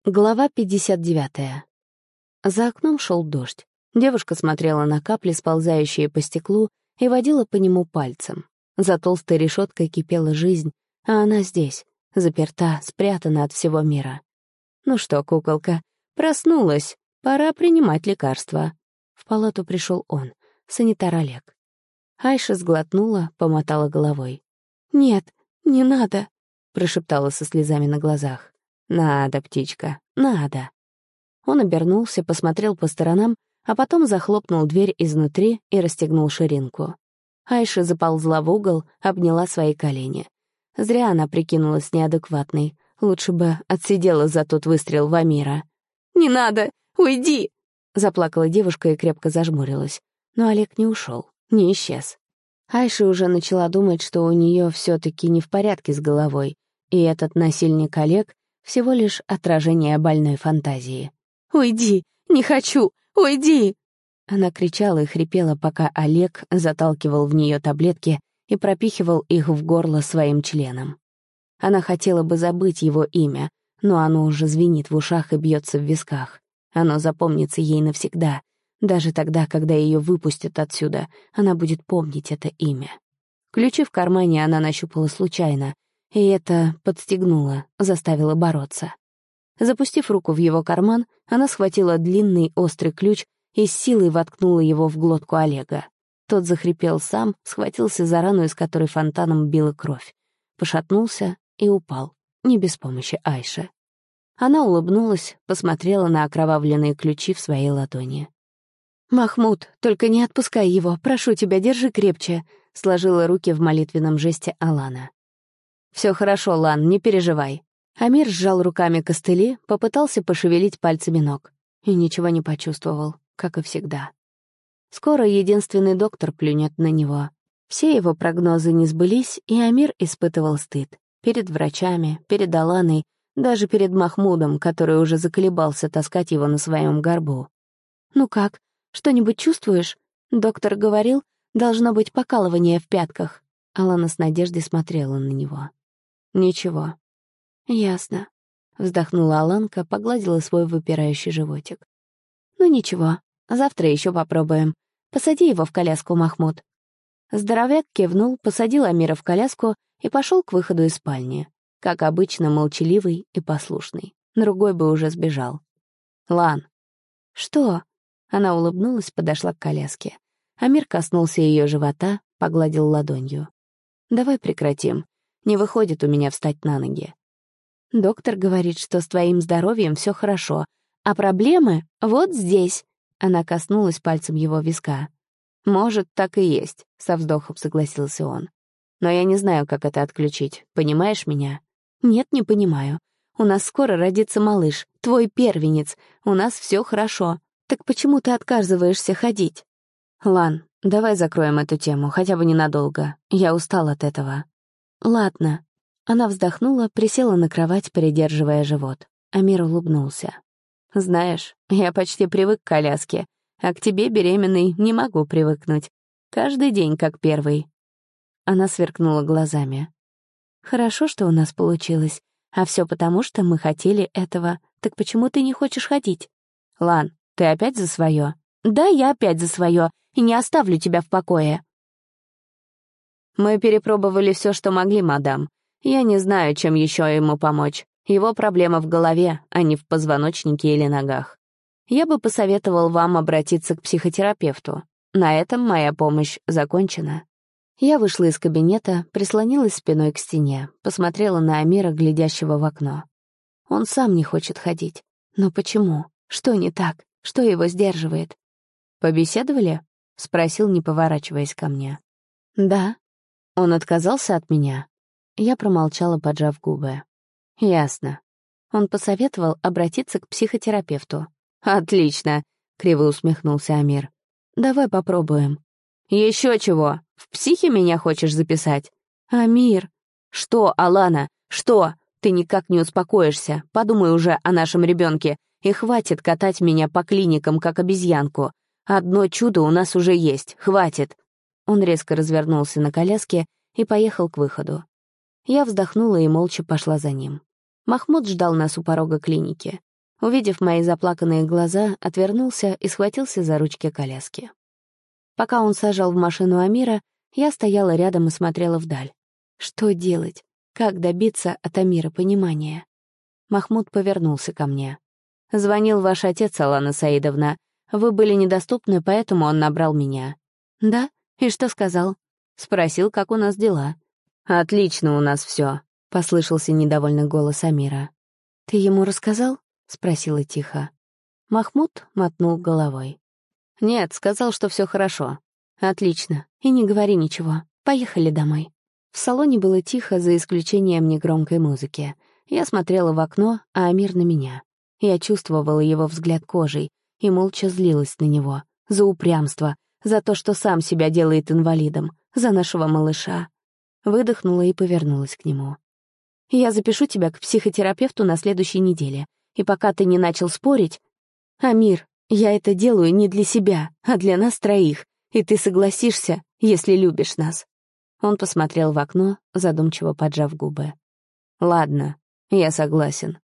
Глава 59. За окном шел дождь. Девушка смотрела на капли, сползающие по стеклу, и водила по нему пальцем. За толстой решеткой кипела жизнь, а она здесь, заперта, спрятана от всего мира. «Ну что, куколка, проснулась, пора принимать лекарства». В палату пришел он, санитар Олег. Айша сглотнула, помотала головой. «Нет, не надо», — прошептала со слезами на глазах. «Надо, птичка, надо». Он обернулся, посмотрел по сторонам, а потом захлопнул дверь изнутри и расстегнул ширинку. Айша заползла в угол, обняла свои колени. Зря она прикинулась неадекватной. Лучше бы отсидела за тот выстрел в Амира. «Не надо! Уйди!» — заплакала девушка и крепко зажмурилась. Но Олег не ушел, не исчез. Айша уже начала думать, что у нее все-таки не в порядке с головой, и этот насильник Олег — всего лишь отражение больной фантазии. «Уйди! Не хочу! Уйди!» Она кричала и хрипела, пока Олег заталкивал в нее таблетки и пропихивал их в горло своим членом. Она хотела бы забыть его имя, но оно уже звенит в ушах и бьется в висках. Оно запомнится ей навсегда. Даже тогда, когда ее выпустят отсюда, она будет помнить это имя. Ключи в кармане она нащупала случайно, и это подстегнуло, заставило бороться. Запустив руку в его карман, она схватила длинный острый ключ и с силой воткнула его в глотку Олега. Тот захрипел сам, схватился за рану, из которой фонтаном била кровь. Пошатнулся и упал, не без помощи Айши. Она улыбнулась, посмотрела на окровавленные ключи в своей ладони. «Махмуд, только не отпускай его, прошу тебя, держи крепче», — сложила руки в молитвенном жесте Алана. «Все хорошо, Лан, не переживай». Амир сжал руками костыли, попытался пошевелить пальцами ног. И ничего не почувствовал, как и всегда. Скоро единственный доктор плюнет на него. Все его прогнозы не сбылись, и Амир испытывал стыд. Перед врачами, перед Аланой, даже перед Махмудом, который уже заколебался таскать его на своем горбу. «Ну как, что-нибудь чувствуешь?» Доктор говорил, должно быть покалывание в пятках. Алана с надеждой смотрела на него. «Ничего». «Ясно», — вздохнула Аланка, погладила свой выпирающий животик. «Ну ничего, завтра еще попробуем. Посади его в коляску, Махмуд». Здоровяк кивнул, посадил Амира в коляску и пошел к выходу из спальни. Как обычно, молчаливый и послушный. Другой бы уже сбежал. «Лан». «Что?» Она улыбнулась, подошла к коляске. Амир коснулся ее живота, погладил ладонью. «Давай прекратим. Не выходит у меня встать на ноги. Доктор говорит, что с твоим здоровьем все хорошо, а проблемы вот здесь». Она коснулась пальцем его виска. «Может, так и есть», — со вздохом согласился он. «Но я не знаю, как это отключить. Понимаешь меня?» «Нет, не понимаю. У нас скоро родится малыш, твой первенец. У нас все хорошо. Так почему ты отказываешься ходить?» «Лан, давай закроем эту тему, хотя бы ненадолго. Я устал от этого». «Ладно». Она вздохнула, присела на кровать, придерживая живот. Амир улыбнулся. «Знаешь, я почти привык к коляске, а к тебе, беременной, не могу привыкнуть. Каждый день как первый». Она сверкнула глазами. «Хорошо, что у нас получилось, а все потому, что мы хотели этого. Так почему ты не хочешь ходить?» «Лан, ты опять за свое?» «Да, я опять за свое, и не оставлю тебя в покое». «Мы перепробовали все, что могли, мадам. Я не знаю, чем еще ему помочь. Его проблема в голове, а не в позвоночнике или ногах. Я бы посоветовал вам обратиться к психотерапевту. На этом моя помощь закончена». Я вышла из кабинета, прислонилась спиной к стене, посмотрела на Амира, глядящего в окно. Он сам не хочет ходить. Но почему? Что не так? Что его сдерживает? «Побеседовали?» — спросил, не поворачиваясь ко мне. «Да». «Он отказался от меня?» Я промолчала, поджав губы. «Ясно». Он посоветовал обратиться к психотерапевту. «Отлично», — криво усмехнулся Амир. «Давай попробуем». «Еще чего? В психе меня хочешь записать?» «Амир». «Что, Алана? Что? Ты никак не успокоишься. Подумай уже о нашем ребенке. И хватит катать меня по клиникам, как обезьянку. Одно чудо у нас уже есть. Хватит». Он резко развернулся на коляске и поехал к выходу. Я вздохнула и молча пошла за ним. Махмуд ждал нас у порога клиники. Увидев мои заплаканные глаза, отвернулся и схватился за ручки коляски. Пока он сажал в машину Амира, я стояла рядом и смотрела вдаль. Что делать? Как добиться от Амира понимания? Махмуд повернулся ко мне. «Звонил ваш отец, Алана Саидовна. Вы были недоступны, поэтому он набрал меня». «Да? И что сказал?» Спросил, как у нас дела. «Отлично у нас все», — послышался недовольный голос Амира. «Ты ему рассказал?» — спросила тихо. Махмуд мотнул головой. «Нет, сказал, что все хорошо». «Отлично. И не говори ничего. Поехали домой». В салоне было тихо, за исключением негромкой музыки. Я смотрела в окно, а Амир на меня. Я чувствовала его взгляд кожей и молча злилась на него. За упрямство, за то, что сам себя делает инвалидом, за нашего малыша. Выдохнула и повернулась к нему. «Я запишу тебя к психотерапевту на следующей неделе. И пока ты не начал спорить... Амир, я это делаю не для себя, а для нас троих. И ты согласишься, если любишь нас». Он посмотрел в окно, задумчиво поджав губы. «Ладно, я согласен».